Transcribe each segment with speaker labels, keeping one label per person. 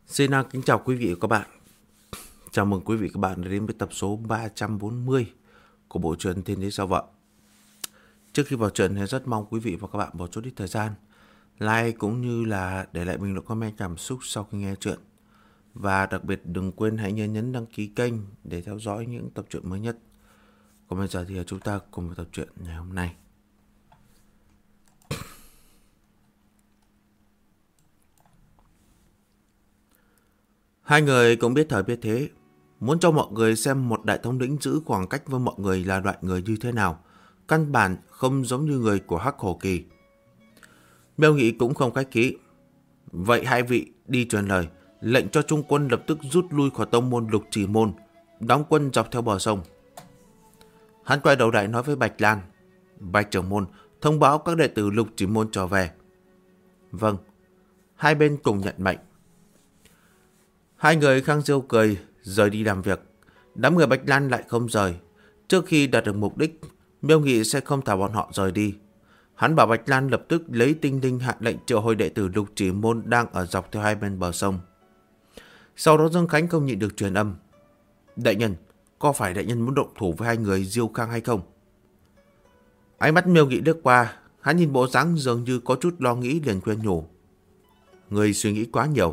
Speaker 1: Xin kính chào quý vị và các bạn. Chào mừng quý vị và các bạn đã đến với tập số 340 của bộ truyện Thiên Đế Sao Vợ. Trước khi vào truyện thì rất mong quý vị và các bạn bỏ chút ít thời gian like cũng như là để lại bình luận comment cảm xúc sau khi nghe truyện. Và đặc biệt đừng quên hãy nhấn đăng ký kênh để theo dõi những tập truyện mới nhất. Còn bây giờ thì chúng ta cùng vào tập truyện ngày hôm nay. Hai người cũng biết thời biết thế, muốn cho mọi người xem một đại thống lĩnh giữ khoảng cách với mọi người là loại người như thế nào, căn bản không giống như người của Hắc Hổ Kỳ. Miêu Nghị cũng không khách khí. Vậy hai vị đi truyền lời, lệnh cho trung quân lập tức rút lui khỏi tông môn Lục Chỉ Môn, đóng quân dọc theo bờ sông. Hắn quay đầu lại nói với Bạch Lan: Bạch trưởng môn, thông báo các đệ tử Lục Chỉ Môn trở về. Vâng. Hai bên cùng nhận mệnh. Hai người Khang Diêu cười, rời đi làm việc. Đám người Bạch Lan lại không rời. Trước khi đạt được mục đích, Miêu Nghị sẽ không thả bọn họ rời đi. Hắn bảo Bạch Lan lập tức lấy tinh linh hạ lệnh triệu hồi đệ tử Lục Chỉ Môn đang ở dọc theo hai bên bờ sông. Sau đó Dương Khánh không nhịn được truyền âm: Đại nhân, có phải đại nhân muốn động thủ với hai người Diêu Khang hay không? Ánh mắt Miêu Nghị lướt qua, hắn nhìn bộ dáng dường như có chút lo nghĩ liền khuyên nhủ: Người suy nghĩ quá nhiều.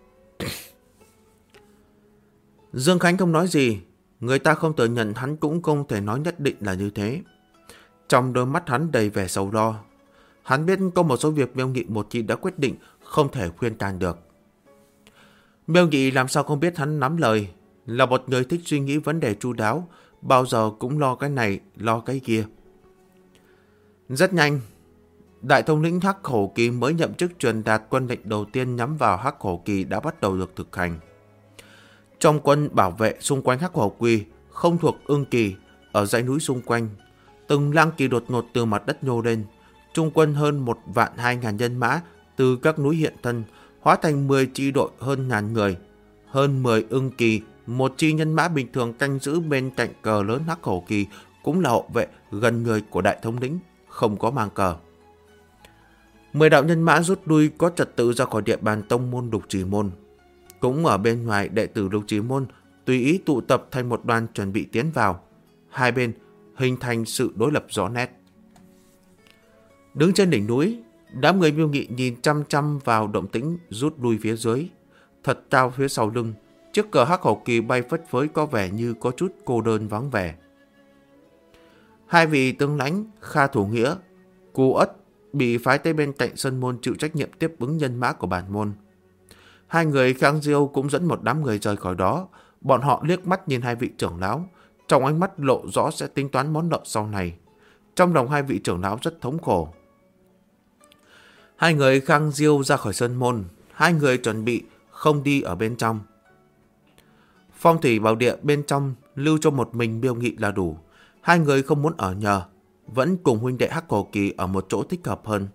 Speaker 1: Dương Khánh không nói gì, người ta không thừa nhận hắn cũng không thể nói nhất định là như thế. Trong đôi mắt hắn đầy vẻ sầu lo. Hắn biết có một số việc Miêu Nghị một khi đã quyết định không thể khuyên can được. Miêu Nghị làm sao không biết hắn nắm lời, là một người thích suy nghĩ vấn đề chu đáo, bao giờ cũng lo cái này, lo cái kia. Rất nhanh, đại thống lĩnh Hắc Hổ Kỳ mới nhậm chức truyền đạt quân lệnh đầu tiên nhắm vào Hắc Hổ Kỳ đã bắt đầu được thực hành. Trong quân bảo vệ xung quanh Hắc Hổ Kỳ không thuộc Ưng Kỳ, ở dãy núi xung quanh, từng lang kỳ đột ngột từ mặt đất nhô lên. Trung quân hơn 1.200.000 nhân mã từ các núi hiện thân, hóa thành 10 chi đội hơn ngàn người. Hơn 10 Ưng Kỳ, một chi nhân mã bình thường canh giữ bên cạnh cờ lớn Hắc Hổ Kỳ, cũng là hộ vệ gần người của đại thống lĩnh, không có mang cờ. 10 đạo nhân mã rút lui có trật tự ra khỏi địa bàn tông môn Lục Chỉ Môn. Cũng ở bên ngoài, đệ tử Lục Chỉ Môn tùy ý tụ tập thành một đoàn chuẩn bị tiến vào. Hai bên hình thành sự đối lập rõ nét. Đứng trên đỉnh núi, đám người Miêu Nghị nhìn chăm chăm vào động tĩnh rút lui phía dưới. Thật cao phía sau lưng, chiếc cờ Hắc Hổ Kỳ bay phất phới có vẻ như có chút cô đơn vắng vẻ. Hai vị tướng lãnh Kha Thủ Nghĩa, Cù Ất bị phái tới bên cạnh sân môn chịu trách nhiệm tiếp ứng nhân mã của bản môn. Hai người Khang Diêu cũng dẫn một đám người rời khỏi đó. Bọn họ liếc mắt nhìn hai vị trưởng lão, trong ánh mắt lộ rõ sẽ tính toán món nợ sau này. Trong lòng hai vị trưởng lão rất thống khổ. Hai người Khang Diêu ra khỏi sân môn, hai người chuẩn bị không đi ở bên trong. Phong thủy bảo địa bên trong lưu cho một mình Miêu Nghị là đủ. Hai người không muốn ở nhờ, vẫn cùng huynh đệ Hắc Hổ Kỳ ở một chỗ thích hợp hơn.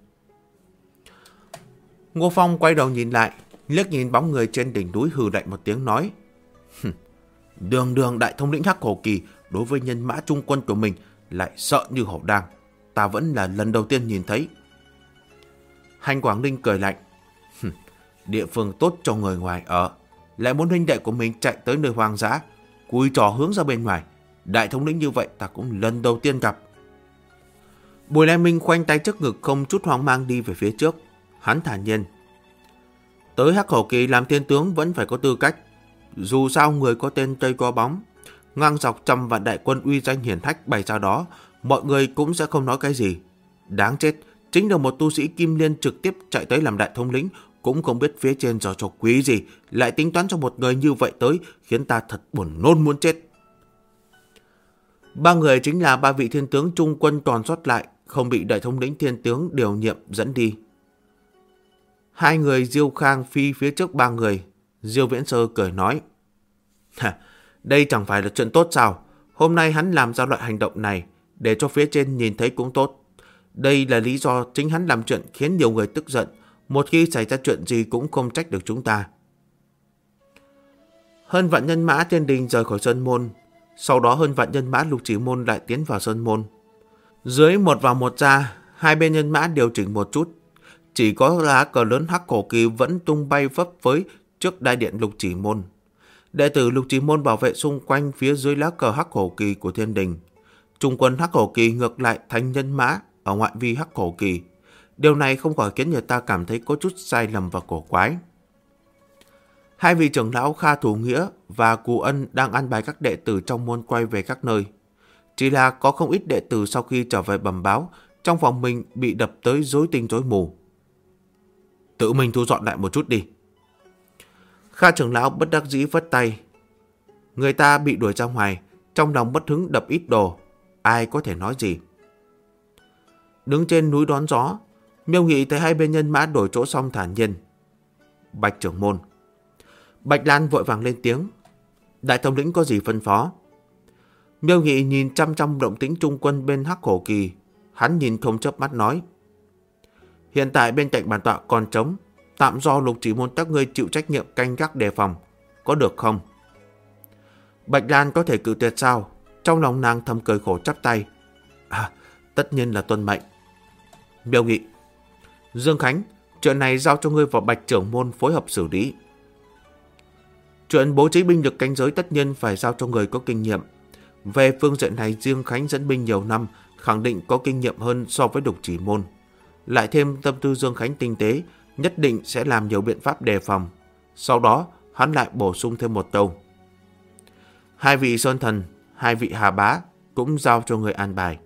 Speaker 1: Ngô Phong quay đầu nhìn lại, liếc nhìn bóng người trên đỉnh núi, hừ lạnh một tiếng nói: Đường đại thống lĩnh Hắc Hổ Kỳ đối với nhân mã trung quân của mình lại sợ như hổ đang, ta vẫn là lần đầu tiên nhìn thấy. Hành Quảng Ninh cười lạnh: Địa phương tốt cho người ngoài ở, lại muốn huynh đệ của mình chạy tới nơi hoang dã, cùi trò hướng ra bên ngoài. Đại thống lĩnh như vậy ta cũng lần đầu tiên gặp. Bùi Lai Minh khoanh tay trước ngực, không chút hoang mang đi về phía trước. Hắn thản nhiên: Tới Hắc Hổ Kỳ làm thiên tướng vẫn phải có tư cách. Dù sao người có tên cây có bóng, ngang dọc 100 vạn đại quân uy danh hiển hách bày ra đó, mọi người cũng sẽ không nói cái gì. Đáng chết, chính là một tu sĩ Kim Liên trực tiếp chạy tới làm đại thống lĩnh, cũng không biết phía trên giò trò quý gì, lại tính toán cho một người như vậy tới, khiến ta thật buồn nôn muốn chết. Ba người chính là ba vị thiên tướng trung quân còn sót lại, không bị đại thống lĩnh thiên tướng điều nhiệm dẫn đi. Hai người Diêu Khang phi phía trước ba người. Diêu Viễn Sơ cười nói: Đây chẳng phải là chuyện tốt sao? Hôm nay hắn làm ra loại hành động này để cho phía trên nhìn thấy cũng tốt. Đây là lý do chính hắn làm chuyện khiến nhiều người tức giận. Một khi xảy ra chuyện gì cũng không trách được chúng ta. Hơn vạn nhân mã thiên đình rời khỏi sơn môn. Sau đó hơn vạn nhân mã Lục Chỉ Môn lại tiến vào sơn môn. Dưới một vào một ra, hai bên nhân mã điều chỉnh một chút. Chỉ có lá cờ lớn Hắc Hổ Kỳ vẫn tung bay phấp phới trước đại điện Lục Chỉ Môn. Đệ tử Lục Chỉ Môn bảo vệ xung quanh phía dưới lá cờ Hắc Hổ Kỳ của Thiên Đình. Trung quân Hắc Hổ Kỳ ngược lại thành nhân mã ở ngoại vi Hắc Hổ Kỳ. Điều này không khỏi khiến người ta cảm thấy có chút sai lầm và cổ quái. Hai vị trưởng lão Kha Thủ Nghĩa và Cù Ân đang an bài các đệ tử trong môn quay về các nơi. Chỉ là có không ít đệ tử sau khi trở về bẩm báo, trong phòng mình bị đập tới rối tinh rối mù. Tự mình thu dọn lại một chút đi. Kha trưởng lão bất đắc dĩ vất tay. Người ta bị đuổi ra ngoài, trong lòng bất hứng đập ít đồ, ai có thể nói gì. Đứng trên núi đón gió, Miêu Nghị thấy hai bên nhân mã đổi chỗ xong thản nhiên. Bạch trưởng môn. Bạch Lan vội vàng lên tiếng. Đại thống lĩnh có gì phân phó? Miêu Nghị nhìn chăm chăm động tĩnh trung quân bên Hắc Hổ Kỳ. Hắn nhìn không chớp mắt nói. Hiện tại bên cạnh bản tọa còn trống, tạm do Lục Chỉ Môn các ngươi chịu trách nhiệm canh gác đề phòng, có được không? Bạch Lan có thể cự tuyệt sao? Trong lòng nàng thầm cười khổ chắp tay. Tất nhiên là tuân mệnh. Miêu Nghị. Dương Khánh, chuyện này giao cho ngươi và Bạch trưởng môn phối hợp xử lý. Chuyện bố trí binh lực canh giới tất nhiên phải giao cho người có kinh nghiệm. Về phương diện này, Dương Khánh dẫn binh nhiều năm, khẳng định có kinh nghiệm hơn so với Lục Chỉ Môn. Lại thêm tâm tư Dương Khánh tinh tế, nhất định sẽ làm nhiều biện pháp đề phòng. Sau đó, hắn lại bổ sung thêm một câu. Hai vị Sơn Thần, hai vị Hà Bá cũng giao cho người an bài.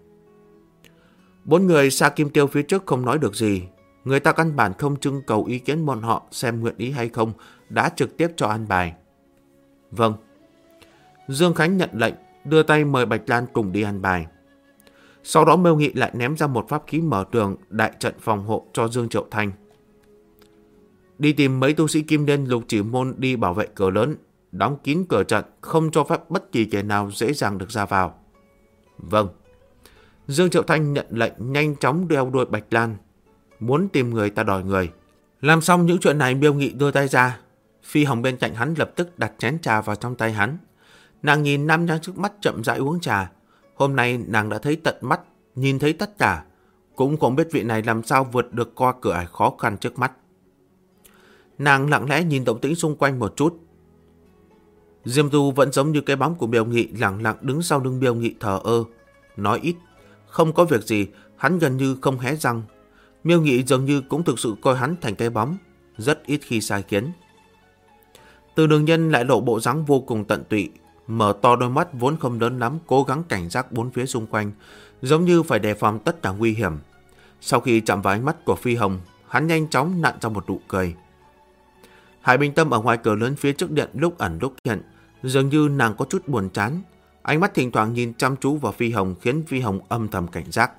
Speaker 1: Bốn người Sa Kim Tiêu phía trước không nói được gì. Người ta căn bản không trưng cầu ý kiến bọn họ xem nguyện ý hay không, đã trực tiếp cho an bài. Vâng. Dương Khánh nhận lệnh, đưa tay mời Bạch Lan cùng đi an bài. Sau đó Miêu Nghị lại ném ra một pháp khí mở tường đại trận phòng hộ cho Dương Triệu Thanh. Đi tìm mấy tu sĩ Kim Đen Lục Chỉ Môn đi bảo vệ cửa lớn, đóng kín cửa trận, không cho phép bất kỳ kẻ nào dễ dàng được ra vào. Vâng. Dương Triệu Thanh nhận lệnh nhanh chóng đeo đuôi Bạch Lan. Muốn tìm người ta đòi người. Làm xong những chuyện này, Miêu Nghị đưa tay ra. Phi Hồng bên cạnh hắn lập tức đặt chén trà vào trong tay hắn. Nàng nhìn nam nhân trước mắt chậm rãi uống trà. Hôm nay nàng đã thấy tận mắt, nhìn thấy tất cả. Cũng không biết vị này làm sao vượt được qua cửa ải khó khăn trước mắt. Nàng lặng lẽ nhìn động tĩnh xung quanh một chút. Diêm Du vẫn giống như cái bóng của Miêu Nghị, lặng lặng đứng sau lưng Miêu Nghị thờ ơ. Nói ít, không có việc gì, hắn gần như không hé răng. Miêu Nghị dường như cũng thực sự coi hắn thành cái bóng, rất ít khi sai khiến. Từ Đường Nhân lại lộ bộ dáng vô cùng tận tụy, mở to đôi mắt vốn không lớn lắm, cố gắng cảnh giác bốn phía xung quanh, giống như phải đề phòng tất cả nguy hiểm. Sau khi chạm vào ánh mắt của Phi Hồng, hắn nhanh chóng nặn ra một nụ cười. Hải Bình Tâm ở ngoài cửa lớn phía trước điện lúc ẩn lúc hiện, dường như nàng có chút buồn chán. Ánh mắt thỉnh thoảng nhìn chăm chú vào Phi Hồng khiến Phi Hồng âm thầm cảnh giác.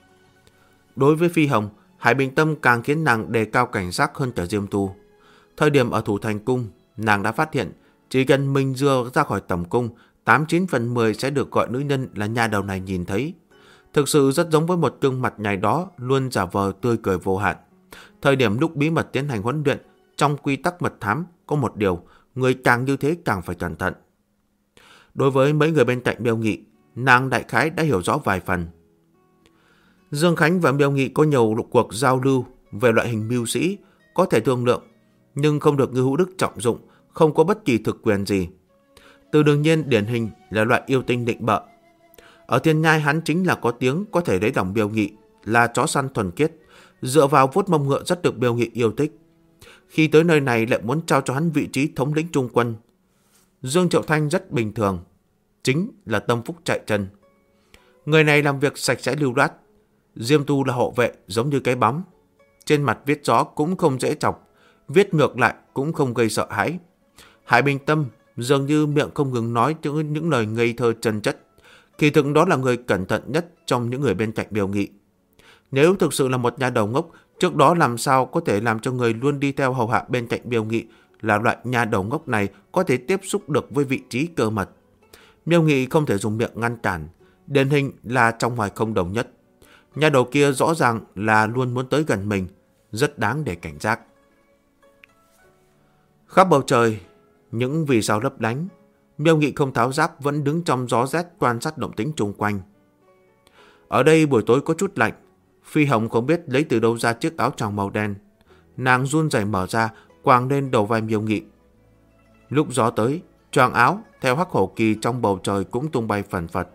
Speaker 1: Đối với Phi Hồng, Hải Bình Tâm càng khiến nàng đề cao cảnh giác hơn cả Diêm Tu. Thời điểm ở Thủ Thành Cung, nàng đã phát hiện chỉ cần mình dưa ra khỏi tầm cung, 89 phần 10 sẽ được gọi nữ nhân là nha đầu này nhìn thấy. Thực sự rất giống với một gương mặt nhài đó luôn giả vờ tươi cười vô hạn. Thời điểm lúc bí mật tiến hành huấn luyện, trong quy tắc mật thám có một điều, người càng như thế càng phải cẩn thận. Đối với mấy người bên cạnh Miêu Nghị, nàng đại khái đã hiểu rõ vài phần. Dương Khánh và Miêu Nghị có nhiều cuộc giao lưu về loại hình mưu sĩ, có thể thương lượng, nhưng không được Ngư Hữu Đức trọng dụng, không có bất kỳ thực quyền gì. Từ Đường Nhiên điển hình là loại yêu tinh định bợ. Ở Thiên Nhai hắn chính là có tiếng, có thể lấy lòng Miêu Nghị, là chó săn thuần khiết, dựa vào vuốt mông ngựa rất được Miêu Nghị yêu thích. Khi tới nơi này lại muốn trao cho hắn vị trí thống lĩnh trung quân. Dương Triệu Thanh rất bình thường, chính là tâm phúc chạy chân. Người này làm việc sạch sẽ lưu loát. Diêm Tu là hộ vệ giống như cái bóng, trên mặt viết gió cũng không dễ chọc, viết ngược lại cũng không gây sợ hãi. Hải Bình Tâm dường như miệng không ngừng nói những lời ngây thơ chân chất, kỳ thực đó là người cẩn thận nhất trong những người bên cạnh Miêu Nghị. Nếu thực sự là một nhà đầu ngốc, trước đó làm sao có thể làm cho người luôn đi theo hầu hạ bên cạnh Miêu Nghị là loại nhà đầu ngốc này có thể tiếp xúc được với vị trí cơ mật. Miêu Nghị không thể dùng miệng ngăn cản, điển hình là trong ngoài không đồng nhất. Nhà đầu kia rõ ràng là luôn muốn tới gần mình, rất đáng để cảnh giác. Khắp bầu trời, những vì sao lấp lánh, Miêu Nghị không tháo giáp vẫn đứng trong gió rét quan sát động tĩnh xung quanh. Ở đây buổi tối có chút lạnh, Phi Hồng không biết lấy từ đâu ra chiếc áo choàng màu đen. Nàng run rẩy mở ra, quàng lên đầu vai Miêu Nghị, Lúc gió tới, choàng áo theo hắc hổ kỳ trong bầu trời cũng tung bay phần phật.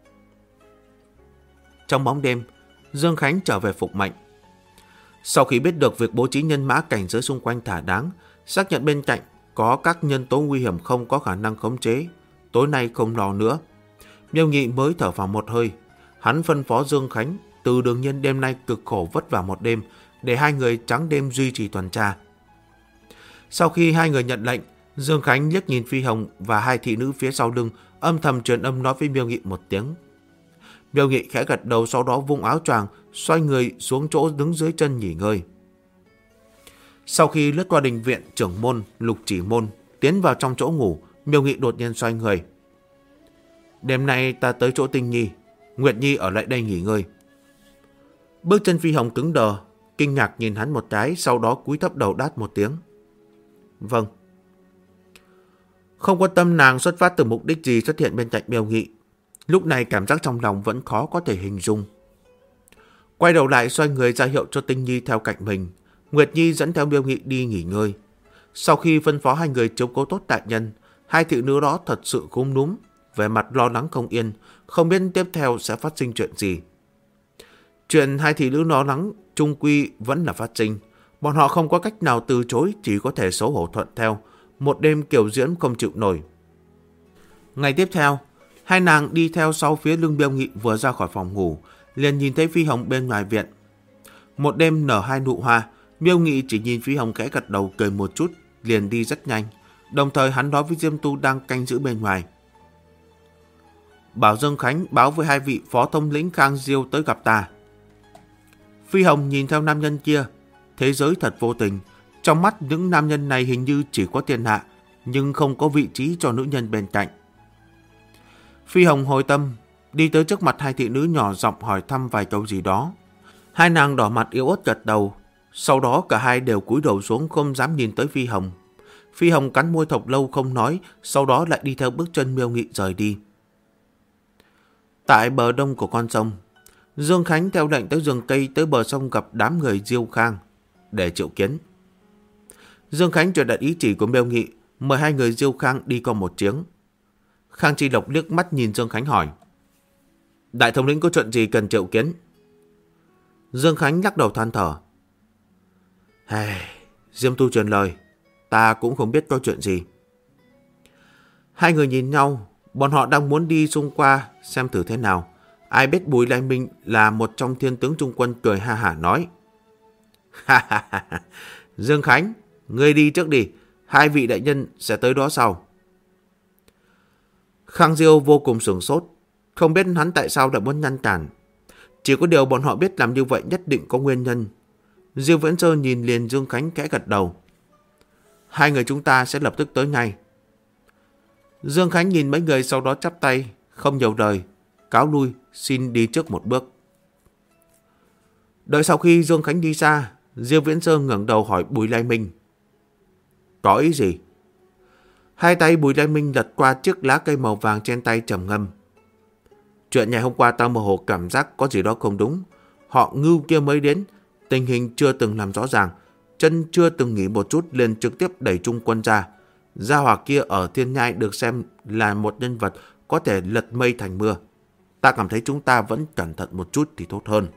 Speaker 1: Trong bóng đêm, Dương Khánh trở về phục mệnh. Sau khi biết được việc bố trí nhân mã cảnh giới xung quanh thỏa đáng, xác nhận bên cạnh có các nhân tố nguy hiểm không có khả năng khống chế, tối nay không lo nữa, Miêu Nghị mới thở vào một hơi. Hắn phân phó Dương Khánh từ Đường Nhiên đêm nay cực khổ vất vả một đêm để hai người trắng đêm duy trì tuần tra. Sau khi hai người nhận lệnh, Dương Khánh liếc nhìn Phi Hồng và hai thị nữ phía sau lưng, âm thầm truyền âm nói với Miêu Nghị một tiếng. Miêu Nghị khẽ gật đầu, sau đó vung áo choàng, xoay người xuống chỗ đứng dưới chân nghỉ ngơi. Sau khi lướt qua đình viện, trưởng môn, lục chỉ môn, tiến vào trong chỗ ngủ, Miêu Nghị đột nhiên xoay người. Đêm nay ta tới chỗ Tinh Nhi, Nguyệt Nhi ở lại đây nghỉ ngơi. Bước chân Phi Hồng cứng đờ, kinh ngạc nhìn hắn một cái, sau đó cúi thấp đầu đáp một tiếng. Vâng. Không quan tâm nàng xuất phát từ mục đích gì xuất hiện bên cạnh Miêu Nghị. Lúc này cảm giác trong lòng vẫn khó có thể hình dung. Quay đầu lại xoay người ra hiệu cho Tinh Nhi theo cạnh mình. Nguyệt Nhi dẫn theo Miêu Nghị đi nghỉ ngơi. Sau khi phân phó hai người chiếu cố tốt đại nhân, hai thị nữ đó thật sự cúm núm, vẻ mặt lo lắng không yên, không biết tiếp theo sẽ phát sinh chuyện gì. Chuyện hai thị nữ lo lắng chung quy vẫn là phát sinh. Bọn họ không có cách nào từ chối, chỉ có thể xấu hổ thuận theo. Một đêm kiểu diễn không chịu nổi. Ngày tiếp theo, hai nàng đi theo sau phía lưng Miêu Nghị, vừa ra khỏi phòng ngủ, liền nhìn thấy Phi Hồng bên ngoài viện. Một đêm nở hai nụ hoa, Miêu Nghị chỉ nhìn Phi Hồng khẽ gật đầu cười một chút, liền đi rất nhanh. Đồng thời hắn nói với Diêm Tu đang canh giữ bên ngoài. Bảo Dương Khánh báo với hai vị phó thống lĩnh Khang Diêu tới gặp ta. Phi Hồng nhìn theo nam nhân kia, thế giới thật vô tình. Trong mắt những nam nhân này hình như chỉ có thiên hạ, nhưng không có vị trí cho nữ nhân bên cạnh. Phi Hồng hồi tâm, đi tới trước mặt hai thị nữ nhỏ giọng hỏi thăm vài câu gì đó. Hai nàng đỏ mặt yếu ớt gật đầu, sau đó cả hai đều cúi đầu xuống không dám nhìn tới Phi Hồng. Phi Hồng cắn môi thộc lâu không nói, sau đó lại đi theo bước chân Miêu Nghị rời đi. Tại bờ đông của con sông, Dương Khánh theo lệnh tới rừng cây tới bờ sông gặp đám người Diêu Khang để triệu kiến. Dương Khánh truyền đạt ý chỉ của Miêu Nghị, mời hai người Diêu Khang đi qua một chuyến. Khang Chi Lộc liếc mắt nhìn Dương Khánh hỏi: Đại thống lĩnh có chuyện gì cần triệu kiến? Dương Khánh lắc đầu than thở: Diêm Tu truyền lời, ta cũng không biết có chuyện gì. Hai người nhìn nhau, bọn họ đang muốn đi xung qua xem thử thế nào. Ai biết Bùi Lai Minh là một trong thiên tướng trung quân cười ha hả nói: Dương Khánh, ngươi đi trước đi, hai vị đại nhân sẽ tới đó sau. Khang Diêu vô cùng sửng sốt, không biết hắn tại sao đã muốn ngăn cản. Chỉ có điều bọn họ biết làm như vậy nhất định có nguyên nhân. Diêu Viễn Sơn nhìn liền Dương Khánh khẽ gật đầu: Hai người chúng ta sẽ lập tức tới ngay. Dương Khánh nhìn mấy người, sau đó chắp tay, không nhiều lời, cáo lui, xin đi trước một bước. Đợi sau khi Dương Khánh đi xa, Diêu Viễn Sơn ngẩng đầu hỏi Bùi Lai Minh: Có ý gì? Hai tay Bùi Lai Minh lật qua chiếc lá cây màu vàng trên tay trầm ngâm: Chuyện ngày hôm qua ta mơ hồ cảm giác có gì đó không đúng. Họ Ngưu kia mới đến, tình hình chưa từng làm rõ ràng, chân chưa từng nghỉ một chút liền trực tiếp đẩy trung quân ra. Gia hỏa kia ở Thiên Nhai được xem là một nhân vật có thể lật mây thành mưa. Ta cảm thấy chúng ta vẫn cẩn thận một chút thì tốt hơn.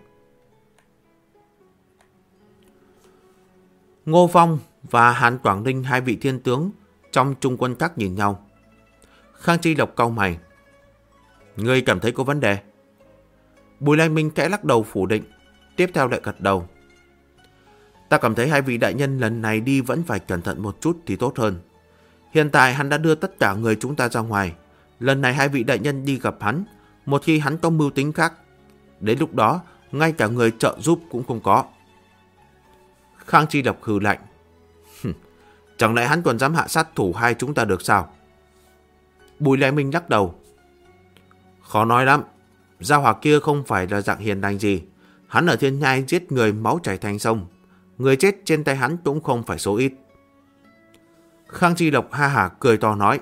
Speaker 1: Ngô Phong và Hàn Quảng Ninh, hai vị thiên tướng trong trung quân các nhìn nhau. Khang Chi Lộc cau mày: Ngươi cảm thấy có vấn đề? Bùi Lai Minh khẽ lắc đầu phủ định, tiếp theo lại gật đầu: Ta cảm thấy hai vị đại nhân lần này đi vẫn phải cẩn thận một chút thì tốt hơn. Hiện tại hắn đã đưa tất cả người chúng ta ra ngoài. Lần này hai vị đại nhân đi gặp hắn, một khi hắn có mưu tính khác, đến lúc đó ngay cả người trợ giúp cũng không có. Khang Chi Lộc hừ lạnh: Chẳng lẽ hắn còn dám hạ sát thủ hai chúng ta được sao? Bùi Lai Minh lắc đầu: Khó nói lắm. Gia hỏa kia không phải là dạng hiền lành gì. Hắn ở Thiên Nhai giết người máu chảy thành sông. Người chết trên tay hắn cũng không phải số ít. Khang Chi Lộc ha hả cười to nói: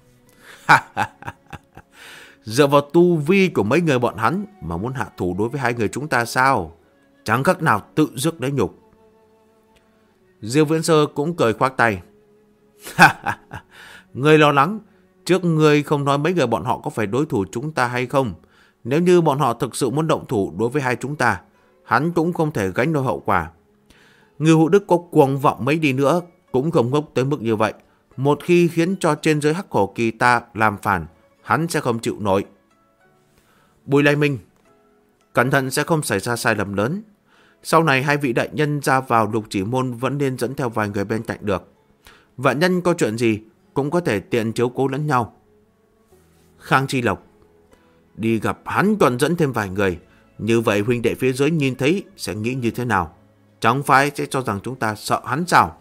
Speaker 1: Dựa vào tu vi của mấy người bọn hắn mà muốn hạ thủ đối với hai người chúng ta sao? Chẳng khác nào tự rước lấy nhục. Diêu Viễn Sơ cũng cười khoác tay: Ngươi lo lắng, trước ngươi không nói mấy người bọn họ có phải đối thủ chúng ta hay không. Nếu như bọn họ thực sự muốn động thủ đối với hai chúng ta, hắn cũng không thể gánh nổi hậu quả. Ngưu Hữu Đức có cuồng vọng mấy đi nữa cũng không ngốc tới mức như vậy. Một khi khiến cho trên dưới Hắc Hổ Kỳ ta làm phản, hắn sẽ không chịu nổi. Bùi Lai Minh, cẩn thận sẽ không xảy ra sai lầm lớn. Sau này hai vị đại nhân ra vào Lục Chỉ Môn vẫn nên dẫn theo vài người bên cạnh được. Vạn nhân có chuyện gì cũng có thể tiện chiếu cố lẫn nhau. Khang Chi Lộc, đi gặp hắn còn dẫn thêm vài người. Như vậy huynh đệ phía dưới nhìn thấy sẽ nghĩ như thế nào? Chẳng phải sẽ cho rằng chúng ta sợ hắn sao?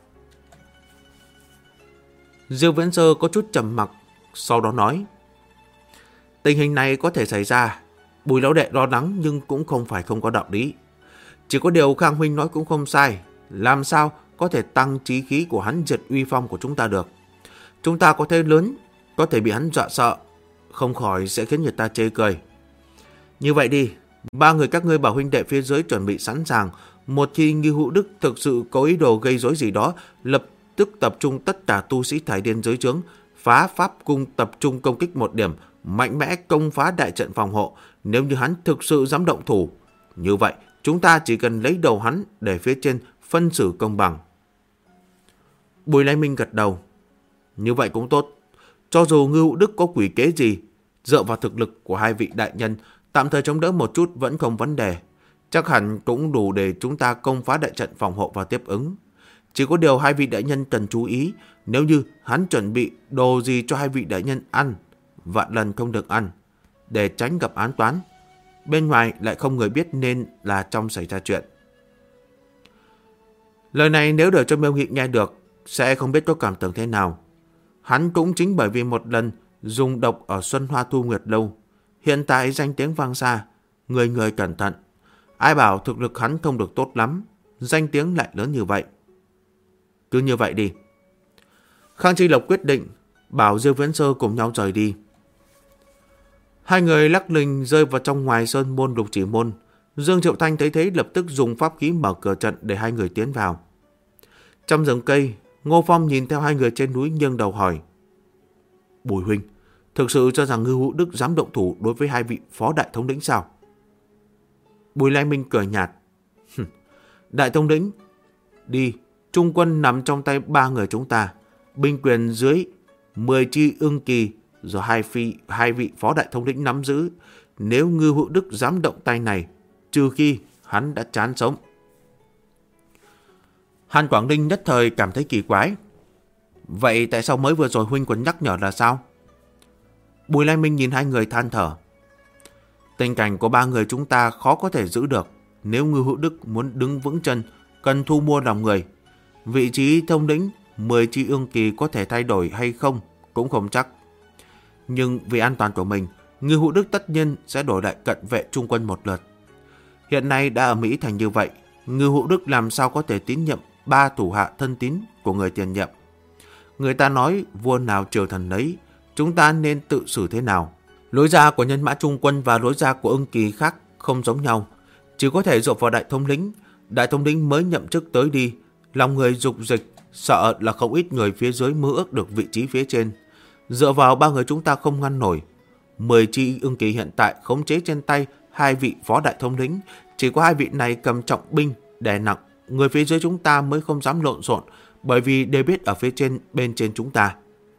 Speaker 1: Diêu Viễn Sơ có chút trầm mặc, sau đó nói: tình hình này có thể xảy ra. Bùi lão đệ lo lắng nhưng cũng không phải không có đạo lý. Chỉ có điều Khang huynh nói cũng không sai. Làm sao có thể tăng chí khí của hắn diệt uy phong của chúng ta được? Chúng ta có thế lớn, có thể bị hắn dọa sợ, không khỏi sẽ khiến người ta chê cười. Như vậy đi, ba người các ngươi bảo huynh đệ phía dưới chuẩn bị sẵn sàng. Một khi Ngưu Hữu Đức thực sự có ý đồ gây rối gì đó, lập tức tập trung tất cả tu sĩ Thải Điên dưới trướng, phá pháp cung tập trung công kích một điểm, mạnh mẽ công phá đại trận phòng hộ. Nếu như hắn thực sự dám động thủ, như vậy chúng ta chỉ cần lấy đầu hắn để phía trên phân xử công bằng. Bùi Lai Minh gật đầu. Như vậy cũng tốt. Cho dù Ngưu Hữu Đức có quỷ kế gì, dựa vào thực lực của hai vị đại nhân, tạm thời chống đỡ một chút vẫn không vấn đề. Chắc hẳn cũng đủ để chúng ta công phá đại trận phòng hộ và tiếp ứng. Chỉ có điều hai vị đại nhân cần chú ý, nếu như hắn chuẩn bị đồ gì cho hai vị đại nhân ăn, vạn lần không được ăn, để tránh gặp án toán. Bên ngoài lại không người biết nên là trong xảy ra chuyện. Lời này nếu để cho Miêu Nghị nghe được, sẽ không biết có cảm tưởng thế nào. Hắn cũng chính bởi vì một lần dùng độc ở Xuân Hoa Thu Nguyệt Lâu, hiện tại danh tiếng vang xa, người người cẩn thận. Ai bảo thực lực hắn không được tốt lắm, danh tiếng lại lớn như vậy. Cứ như vậy đi. Khang Chi Lộc quyết định bảo Diêu Viễn Sơ cùng nhau rời đi. Hai người lắc lình rơi vào trong ngoài sơn môn Lục Chỉ Môn. Dương Triệu Thanh thấy thế lập tức dùng pháp khí mở cửa trận để hai người tiến vào. Trong rừng cây, Ngô Phong nhìn theo hai người trên núi nghiêng đầu hỏi: Bùi huynh, thực sự cho rằng Ngưu Hữu Đức dám động thủ đối với hai vị phó đại thống lĩnh sao? Bùi Lai Minh cười nhạt: Đại thống lĩnh, đi, trung quân nằm trong tay ba người chúng ta, binh quyền dưới 10 chi ưng kỳ do hai vị phó đại thống lĩnh nắm giữ. Nếu Ngưu Hữu Đức dám động tay này, trừ khi hắn đã chán sống. Hàn Quảng Ninh nhất thời cảm thấy kỳ quái. Vậy tại sao mới vừa rồi huynh còn nhắc nhở là sao? Bùi Lai Minh nhìn hai người than thở. Tình cảnh của ba người chúng ta khó có thể giữ được. Nếu Ngưu Hữu Đức muốn đứng vững chân, cần thu mua lòng người. Vị trí thống lĩnh 10 chi ương kỳ có thể thay đổi hay không cũng không chắc. Nhưng vì an toàn của mình, Ngưu Hữu Đức tất nhiên sẽ đổi lại cận vệ trung quân một lượt. Hiện nay đã ở Mỹ thành như vậy, Ngưu Hữu Đức làm sao có thể tín nhiệm ba thủ hạ thân tín của người tiền nhiệm? Người ta nói vua nào triều thần nấy, chúng ta nên tự xử thế nào? Lối ra của nhân mã trung quân và lối ra của ưng kỳ khác không giống nhau, chỉ có thể dựa vào đại thống lĩnh. Đại thống lĩnh mới nhậm chức tới đi, lòng người dục dịch, sợ là không ít người phía dưới mơ ước được vị trí phía trên. Dựa vào ba người chúng ta không ngăn nổi. 10 chi ưng kỳ hiện tại khống chế trên tay hai vị phó đại thống lĩnh, chỉ có hai vị này cầm trọng binh đè nặng, người phía dưới chúng ta mới không dám lộn xộn, bởi vì đều biết ở phía trên bên trên chúng ta.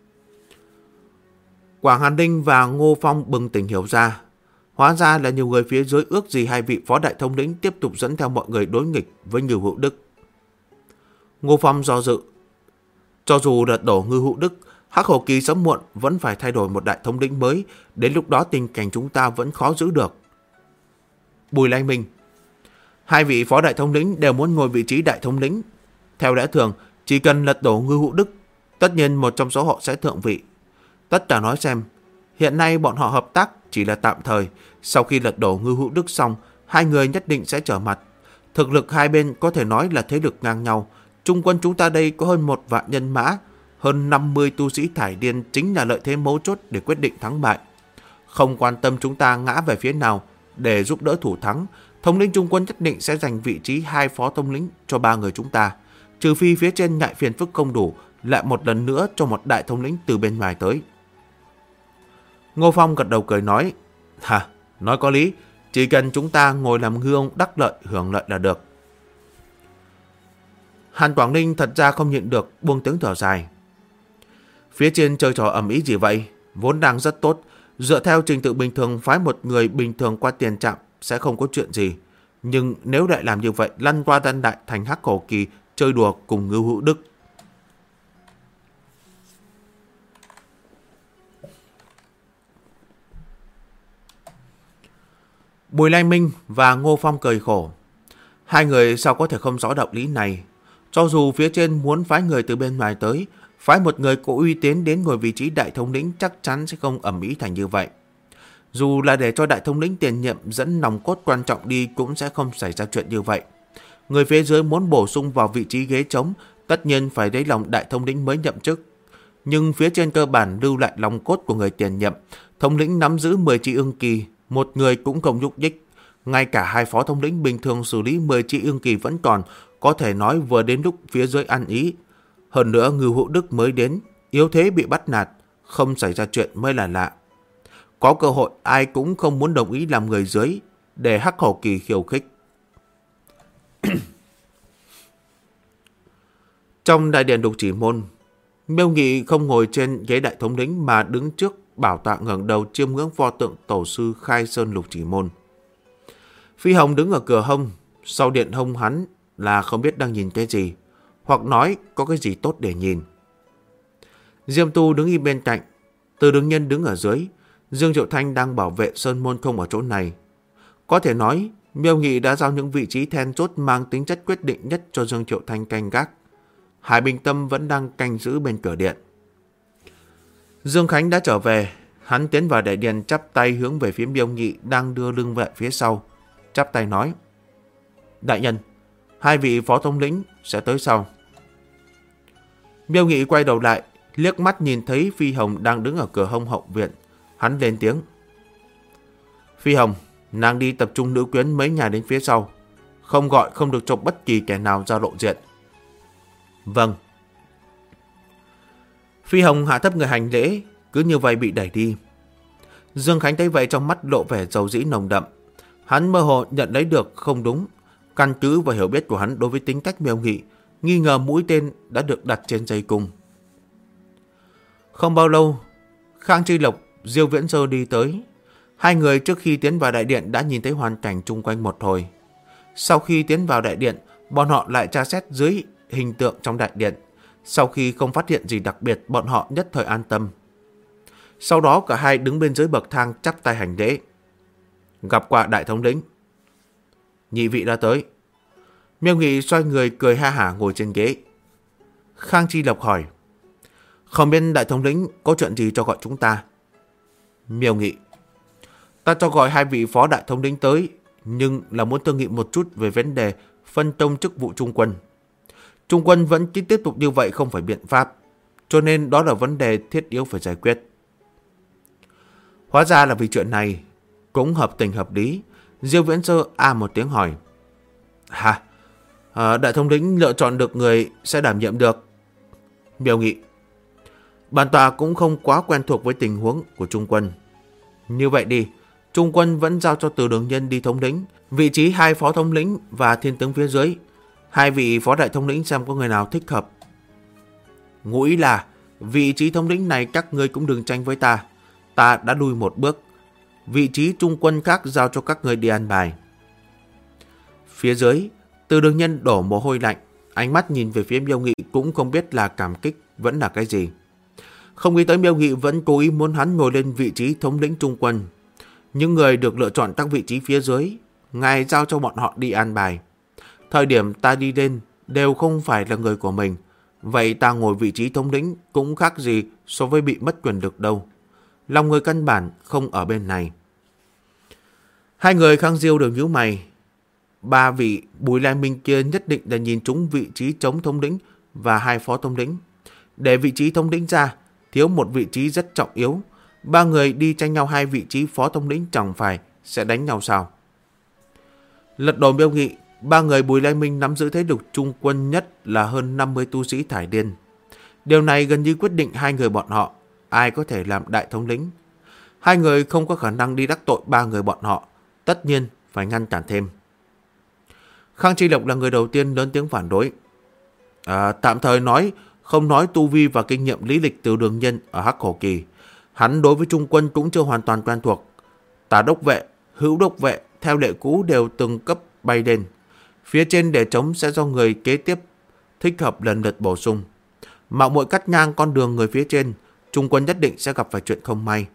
Speaker 1: Quảng Hàn Đinh và Ngô Phong bừng tỉnh hiểu ra, hóa ra là nhiều người phía dưới ước gì hai vị phó đại thống lĩnh tiếp tục dẫn theo mọi người đối nghịch với Ngưu Hữu Đức. Ngô Phong do dự, cho dù lật đổ Ngưu Hữu Đức, Hắc Hổ Kỳ sớm muộn vẫn phải thay đổi một đại thống lĩnh mới, đến lúc đó tình cảnh chúng ta vẫn khó giữ được. Bùi Lai Minh, hai vị phó đại thống lĩnh đều muốn ngồi vị trí đại thống lĩnh. Theo lẽ thường, chỉ cần lật đổ Ngưu Hữu Đức, tất nhiên một trong số họ sẽ thượng vị. Tất cả nói xem, hiện nay bọn họ hợp tác chỉ là tạm thời, sau khi lật đổ Ngưu Hữu Đức xong, hai người nhất định sẽ trở mặt. Thực lực hai bên có thể nói là thế lực ngang nhau. Trung quân chúng ta đây có hơn 1 vạn nhân mã, hơn 50 tu sĩ thải điên chính là lợi thế mấu chốt để quyết định thắng bại. Không quan tâm chúng ta ngã về phía nào để giúp đỡ thủ thắng, thống lĩnh trung quân nhất định sẽ dành vị trí 2 phó thống lĩnh cho 3 người chúng ta. Trừ phi phía trên ngại phiền phức không đủ, lại một lần nữa cho một đại thống lĩnh từ bên ngoài tới. Ngô Phong gật đầu cười nói, nói có lý, chỉ cần chúng ta ngồi làm ngư ông đắc lợi hưởng lợi là được. Hàn Quảng Ninh thật ra không nhịn được buông tiếng thở dài. Phía trên chơi trò ầm ĩ gì vậy? Vốn đang rất tốt, dựa theo trình tự bình thường phái một người bình thường qua tiền trạm sẽ không có chuyện gì. Nhưng nếu lại làm như vậy, lăn qua lăn lại thành Hắc Hổ Kỳ chơi đùa cùng Ngưu Hữu Đức. Bùi Lai Minh và Ngô Phong cười khổ. Hai người sao có thể không rõ đạo lý này? Cho dù phía trên muốn phái người từ bên ngoài tới, phái một người có uy tín đến ngồi vị trí đại thống lĩnh chắc chắn sẽ không ầm ĩ thành như vậy. Dù là để cho đại thống lĩnh tiền nhiệm dẫn nòng cốt quan trọng đi cũng sẽ không xảy ra chuyện như vậy. Người phía dưới muốn bổ sung vào vị trí ghế trống, tất nhiên phải lấy lòng đại thống lĩnh mới nhậm chức. Nhưng phía trên cơ bản lưu lại lòng cốt của người tiền nhiệm, thống lĩnh nắm giữ 10 chi ương kỳ, một người cũng không nhúc nhích. Ngay cả hai phó thống lĩnh bình thường xử lý 10 chi ương kỳ vẫn còn, có thể nói vừa đến lúc phía dưới ăn ý. Hơn nữa Ngưu Hữu Đức mới đến, yếu thế bị bắt nạt, không xảy ra chuyện mới là lạ. Có cơ hội ai cũng không muốn đồng ý làm người dưới để Hắc Hổ Kỳ khiêu khích. Trong đại điện Lục Chỉ Môn, Miêu Nghị không ngồi trên ghế đại thống lĩnh mà đứng trước bảo tọa ngẩng đầu chiêm ngưỡng pho tượng tổ sư Khai Sơn Lục Chỉ Môn. Phi Hồng đứng ở cửa hông, sau điện hông hắn là không biết đang nhìn cái gì, hoặc nói có cái gì tốt để nhìn. Diêm Tu đứng im bên cạnh, Từ Đường Nhân đứng ở dưới, Dương Triệu Thanh đang bảo vệ Sơn Môn không ở chỗ này. Có thể nói, Miêu Nghị đã giao những vị trí then chốt mang tính chất quyết định nhất cho Dương Triệu Thanh canh gác. Hải Bình Tâm vẫn đang canh giữ bên cửa điện. Dương Khánh đã trở về, hắn tiến vào đại điện chắp tay hướng về phía Miêu Nghị đang đưa lưng về phía sau. Chắp tay nói, đại nhân, hai vị phó thống lĩnh sẽ tới sau. Miêu Nghị quay đầu lại, liếc mắt nhìn thấy Phi Hồng đang đứng ở cửa hông hậu viện. Hắn lên tiếng, Phi Hồng, nàng đi tập trung nữ quyến mấy nhà đến phía sau, không gọi không được cho bất kỳ kẻ nào ra lộ diện. Vâng. Phi Hồng hạ thấp người hành lễ, cứ như vậy bị đẩy đi. Dương Khánh thấy vậy trong mắt lộ vẻ dầu dĩ nồng đậm. Hắn mơ hồ nhận lấy được không đúng. Căn cứ và hiểu biết của hắn đối với tính cách Miêu Nghị, nghi ngờ mũi tên đã được đặt trên dây cung. Không bao lâu, Khang Tri Lộc, Diêu Viễn Sơ đi tới. Hai người trước khi tiến vào đại điện đã nhìn thấy hoàn cảnh chung quanh một hồi. Sau khi tiến vào đại điện, bọn họ lại tra xét dưới hình tượng trong đại điện. Sau khi không phát hiện gì đặc biệt, bọn họ nhất thời an tâm. Sau đó cả hai đứng bên dưới bậc thang chắp tay hành lễ. Gặp qua đại thống lĩnh. Nhị vị đã tới. Miêu Nghị xoay người cười ha hả ngồi trên ghế. Khang Tri Lộc hỏi, không biết đại thống lĩnh có chuyện gì cho gọi chúng ta? Miêu Nghị, ta cho gọi hai vị phó đại thống lĩnh tới, nhưng là muốn thương nghị một chút về vấn đề phân tông chức vụ trung quân. Trung quân vẫn cứ tiếp tục như vậy không phải biện pháp, cho nên đó là vấn đề thiết yếu phải giải quyết. Hóa ra là vì chuyện này, cũng hợp tình hợp lý. Diêu Viễn Sơ một tiếng hỏi, đại thống lĩnh lựa chọn được người sẽ đảm nhiệm được. Miêu Nghị, bản tọa cũng không quá quen thuộc với tình huống của trung quân. Như vậy đi, trung quân vẫn giao cho Từ Đường Nhân đi thống lĩnh, vị trí hai phó thống lĩnh và thiên tướng phía dưới. Hai vị phó đại thống lĩnh xem có người nào thích hợp. Ngụ ý là vị trí thống lĩnh này các ngươi cũng đừng tranh với ta. Ta đã lui một bước. Vị trí trung quân khác giao cho các ngươi đi an bài. Phía dưới, Từ Đường Nhân đổ mồ hôi lạnh, ánh mắt nhìn về phía Miêu Nghị cũng không biết là cảm kích vẫn là cái gì. Không nghĩ tới Miêu Nghị vẫn cố ý muốn hắn ngồi lên vị trí thống lĩnh trung quân. Những người được lựa chọn các vị trí phía dưới, ngài giao cho bọn họ đi an bài. Thời điểm ta đi lên đều không phải là người của mình, vậy ta ngồi vị trí thống lĩnh cũng khác gì so với bị mất quyền lực đâu. Lòng người căn bản không ở bên này. Hai người Khang Diêu đều nhíu mày. Ba vị Bùi Lai Minh kia nhất định là nhìn trúng vị trí chống thống lĩnh và hai phó thống lĩnh. Để vị trí thống lĩnh ra, thiếu một vị trí rất trọng yếu. Ba người đi tranh nhau hai vị trí phó thống lĩnh chẳng phải sẽ đánh nhau sao? Lật đổ Miêu Nghị, ba người Bùi Lai Minh nắm giữ thế lực trung quân nhất là hơn 50 tu sĩ thải điên. Điều này gần như quyết định hai người bọn họ ai có thể làm đại thống lĩnh. Hai người không có khả năng đi đắc tội ba người bọn họ, tất nhiên phải ngăn cản thêm. Khang Chi Lộc là người đầu tiên lớn tiếng phản đối. Tạm thời không nói tu vi và kinh nghiệm lý lịch Từ Đường Nhân ở Hắc Hổ Kỳ, hắn đối với Trung Quân cũng chưa hoàn toàn quen thuộc. Tả đốc vệ, hữu đốc vệ theo lệ cũ đều từng cấp bay lên. Phía trên để trống sẽ do người kế tiếp thích hợp lần lượt bổ sung. Mạo muội cắt ngang con đường người phía trên, Trung Quân nhất định sẽ gặp phải chuyện không may.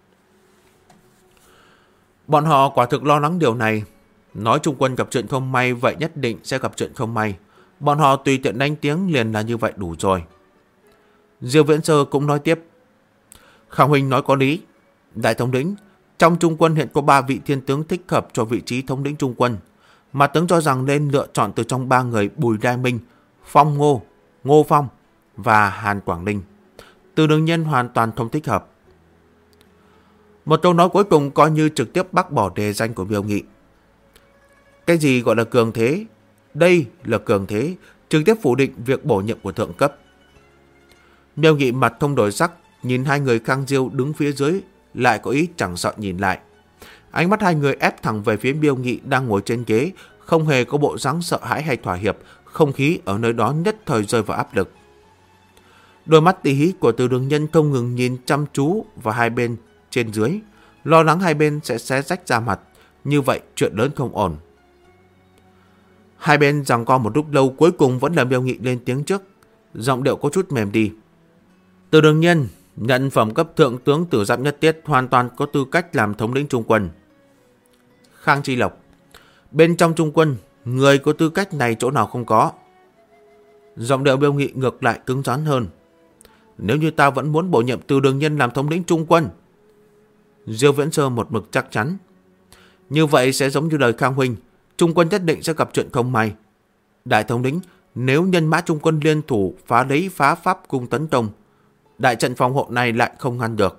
Speaker 1: Bọn họ quả thực lo lắng điều này. Nói Trung Quân gặp chuyện không may, vậy nhất định sẽ gặp chuyện không may. Bọn họ tùy tiện đánh tiếng liền là như vậy đủ rồi. Diêu Viễn Sơ cũng nói tiếp. Khang huynh nói có lý. Đại thống lĩnh, trong Trung Quân hiện có 3 vị thiên tướng thích hợp cho vị trí thống lĩnh Trung Quân. Mà tướng cho rằng nên lựa chọn từ trong 3 người Bùi Đai Minh, Phong Ngô, Ngô Phong và Hàn Quảng Ninh. Từ Đường Nhân hoàn toàn không thích hợp. Một câu nói cuối cùng coi như trực tiếp bác bỏ đề danh của Miêu Nghị. Cái gì gọi là cường thế? Đây là cường thế, trực tiếp phủ định việc bổ nhiệm của thượng cấp. Miêu Nghị mặt không đổi sắc, nhìn hai người Khang Diêu đứng phía dưới, lại có ý chẳng sợ nhìn lại. Ánh mắt hai người ép thẳng về phía Miêu Nghị đang ngồi trên ghế, không hề có bộ dáng sợ hãi hay thỏa hiệp, không khí ở nơi đó nhất thời rơi vào áp lực. Đôi mắt tỉ hí của Từ Đường Nhân không ngừng nhìn chăm chú vào hai bên trên dưới, lo lắng hai bên sẽ xé rách ra mặt, như vậy chuyện lớn không ổn. Hai bên giằng co một lúc lâu, cuối cùng vẫn là Miêu Nghị lên tiếng trước, giọng điệu có chút mềm đi. Từ Đường Nhân nhận phẩm cấp thượng tướng Tử Giáp Nhất Tiết, hoàn toàn có tư cách làm thống lĩnh Trung Quân. Khang Chi Lộc, bên trong Trung Quân, người có tư cách này chỗ nào không có. Giọng điệu Miêu Nghị ngược lại cứng rắn hơn. Nếu như ta vẫn muốn bổ nhiệm Từ Đường Nhân làm thống lĩnh Trung Quân. Diêu Viễn Sơ một mực chắc chắn. Như vậy sẽ giống như lời Khang huynh, Trung Quân nhất định sẽ gặp chuyện không may. Đại thống lĩnh, nếu nhân mã Trung Quân liên thủ phá Pháp cung tấn công, đại trận phòng hộ này lại không ngăn được.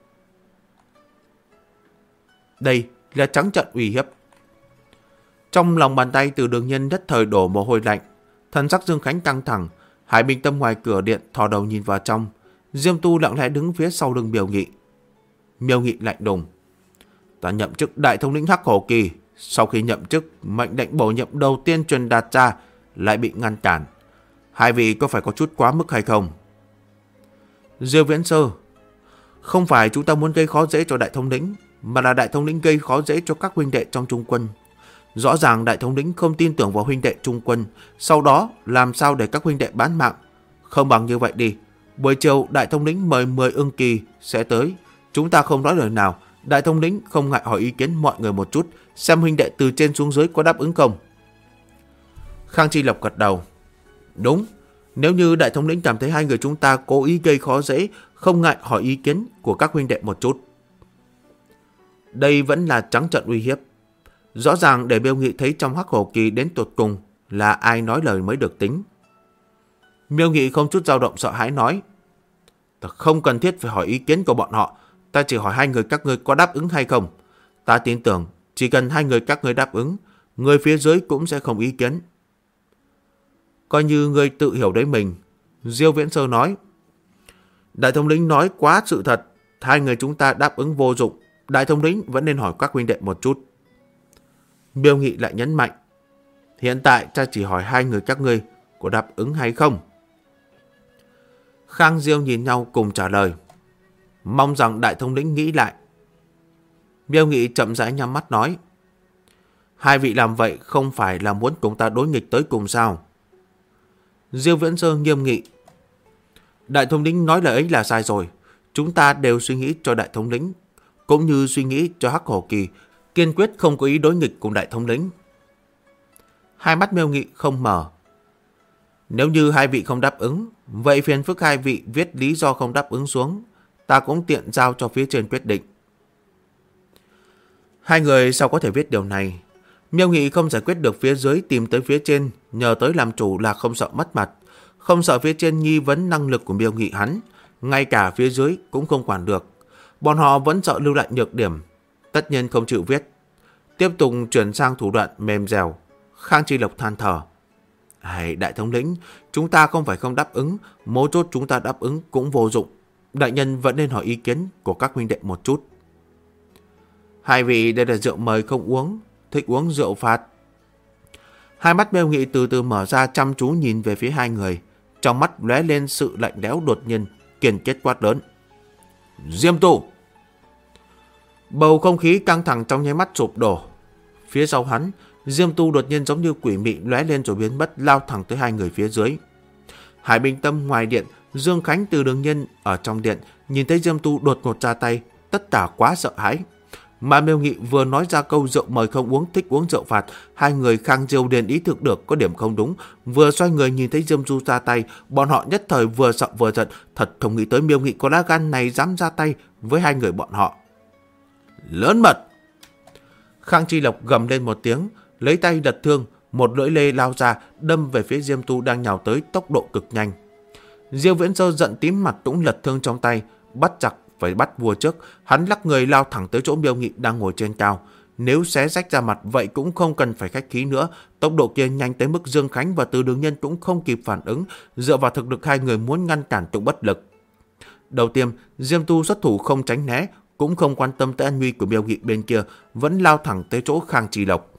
Speaker 1: Đây là trắng trận uy hiếp. Trong lòng bàn tay Từ Đường Nhân nhất thời đổ mồ hôi lạnh, thần sắc Dương Khánh căng thẳng. Hải Minh Tâm ngoài cửa điện thò đầu nhìn vào trong. Diêm Tu lặng lẽ đứng phía sau lưng Miêu Nghị. Miêu Nghị lạnh lùng. Ta nhậm chức đại thống lĩnh Hắc Hổ Kỳ. Sau khi nhậm chức, mệnh lệnh bổ nhiệm đầu tiên truyền đạt ra lại bị ngăn cản. Hai vị có phải có chút quá mức hay không? Diêu Viễn Sơ, không phải chúng ta muốn gây khó dễ cho đại thống lĩnh, mà là đại thống lĩnh gây khó dễ cho các huynh đệ trong Trung Quân. Rõ ràng đại thống lĩnh không tin tưởng vào huynh đệ Trung Quân, sau đó làm sao để các huynh đệ bán mạng. Không bằng như vậy đi, buổi chiều đại thống lĩnh mời 10 ưng kỳ sẽ tới, chúng ta không nói lời nào, đại thống lĩnh không ngại hỏi ý kiến mọi người một chút, xem huynh đệ từ trên xuống dưới có đáp ứng không. Khang Chi Lộc gật đầu. Đúng, nếu như đại thống lĩnh cảm thấy hai người chúng ta cố ý gây khó dễ, không ngại hỏi ý kiến của các huynh đệ một chút. Đây vẫn là trắng trợn uy hiếp. Rõ ràng để Miêu Nghị thấy trong Hắc Hổ Kỳ đến tột cùng là ai nói lời mới được tính. Miêu Nghị không chút dao động sợ hãi nói. Ta không cần thiết phải hỏi ý kiến của bọn họ, ta chỉ hỏi hai người các ngươi có đáp ứng hay không. Ta tin tưởng chỉ cần hai người các ngươi đáp ứng, người phía dưới cũng sẽ không ý kiến. Coi như ngươi tự hiểu đấy mình. Diêu Viễn Sơ nói. Đại thống lĩnh nói quá sự thật, hai người chúng ta đáp ứng vô dụng, đại thống lĩnh vẫn nên hỏi các huynh đệ một chút. Miêu Nghị lại nhấn mạnh. Hiện tại ta chỉ hỏi hai người các ngươi có đáp ứng hay không. Khang Diêu nhìn nhau cùng trả lời. Mong rằng đại thống lĩnh nghĩ lại. Miêu Nghị chậm rãi nhắm mắt nói. Hai vị làm vậy không phải là muốn cùng ta đối nghịch tới cùng sao? Diêu Viễn Sơ nghiêm nghị. Đại thống lĩnh nói lời ấy là sai rồi. Chúng ta đều suy nghĩ cho đại thống lĩnh, cũng như suy nghĩ cho Hắc Hổ Kỳ, kiên quyết không có ý đối nghịch cùng đại thống lĩnh. Hai mắt Miêu Nghị không mở. Nếu như hai vị không đáp ứng, vậy phiền phức hai vị viết lý do không đáp ứng xuống, ta cũng tiện giao cho phía trên quyết định. Hai người sao có thể viết điều này? Miêu Nghị không giải quyết được phía dưới, tìm tới phía trên, nhờ tới làm chủ là không sợ mất mặt, không sợ phía trên nghi vấn năng lực của Miêu Nghị hắn, ngay cả phía dưới cũng không quản được. Bọn họ vẫn sợ lưu lại nhược điểm, tất nhiên không chịu viết. Tiếp tục chuyển sang thủ đoạn mềm dẻo. Khang Chi Lộc than thở. Hay đại thống lĩnh, chúng ta không phải không đáp ứng, mấu chốt chúng ta đáp ứng cũng vô dụng. Đại nhân vẫn nên hỏi ý kiến của các huynh đệ một chút. Hai vị, đây là rượu mời không uống, thích uống rượu phạt. Hai mắt Miêu Nghị từ từ mở ra, chăm chú nhìn về phía hai người. Trong mắt lóe lên sự lạnh lẽo đột nhiên, kiên quyết quát lớn. Diêm Tu! Bầu không khí căng thẳng trong nháy mắt sụp đổ. Phía sau hắn, Diêm Tu đột nhiên giống như quỷ mị lóe lên rồi biến mất, lao thẳng tới hai người phía dưới. Hải Bình Tâm ngoài điện, Dương Khánh từ Đường Nhân ở trong điện, nhìn thấy Diêm Tu đột ngột ra tay, tất cả quá sợ hãi. Mà Miêu Nghị vừa nói ra câu rượu mời không uống, thích uống rượu phạt, hai người Khang Diêu liền ý thức được có điểm không đúng, vừa xoay người nhìn thấy Diêm Tu ra tay, bọn họ nhất thời vừa sợ vừa giận, thật không nghĩ tới Miêu Nghị có lá gan này dám ra tay với hai người bọn họ. Lớn mật! Khang Chi Lộc gầm lên một tiếng, lấy tay đặt thương, một lưỡi lê lao ra, đâm về phía Diêm Tu đang nhào tới tốc độ cực nhanh. Diêu Viễn Sơ giận tím mặt cũng lật thương trong tay, bắt chặt phải bắt vua trước, hắn lắc người lao thẳng tới chỗ Miêu Nghị đang ngồi trên cao. Nếu xé rách ra mặt vậy cũng không cần phải khách khí nữa, tốc độ kia nhanh tới mức Dương Khánh và Từ Đường Nhân cũng không kịp phản ứng, dựa vào thực lực hai người muốn ngăn cản cũng bất lực. Đầu tiên, Diêm Tu xuất thủ không tránh né, cũng không quan tâm tới an nguy của Miêu Nghị bên kia, vẫn lao thẳng tới chỗ Khang Chi Lộc.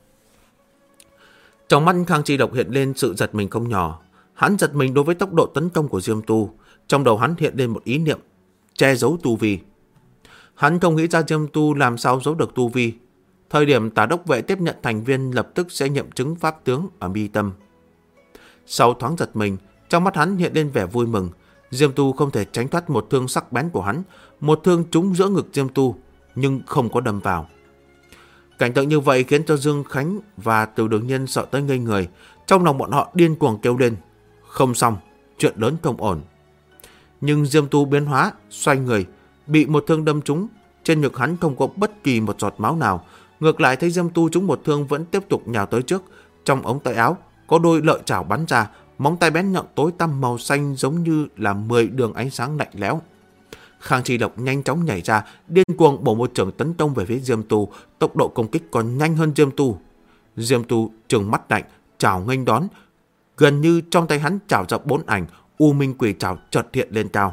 Speaker 1: Trong mắt Khang Chi Lộc hiện lên sự giật mình không nhỏ. Hắn giật mình đối với tốc độ tấn công của Diêm Tu. Trong đầu hắn hiện lên một ý niệm, che giấu tu vi. Hắn không nghĩ ra Diêm Tu làm sao giấu được tu vi. Thời điểm Tả Đốc Vệ tiếp nhận thành viên lập tức sẽ nhậm chứng pháp tướng ở mi tâm. Sau thoáng giật mình, trong mắt hắn hiện lên vẻ vui mừng. Diêm Tu không thể tránh thoát một thương sắc bén của hắn, một thương trúng giữa ngực Diêm Tu, nhưng không có đâm vào. Cảnh tượng như vậy khiến cho Dương Khánh và Từ Đường Nhân sợ tới ngây người, trong lòng bọn họ điên cuồng kêu lên. Không xong, chuyện lớn không ổn. Nhưng Diêm Tu biến hóa, xoay người, bị một thương đâm trúng, trên ngực hắn không có bất kỳ một giọt máu nào. Ngược lại thấy Diêm Tu trúng một thương vẫn tiếp tục nhào tới trước, trong ống tay áo có đôi lợi chảo bắn ra, móng tay bén nhọn tối tăm màu xanh giống như là 10 đường ánh sáng lạnh lẽo. Khang Chi Lộc nhanh chóng nhảy ra, điên cuồng bổ một chưởng tấn công về phía Diêm Tu, tốc độ công kích còn nhanh hơn Diêm Tu. Diêm Tu trừng mắt lạnh, chảo nghênh đón, gần như trong tay hắn chảo ra 4 ảnh, U Minh Quỷ Trảo chợt hiện lên cao.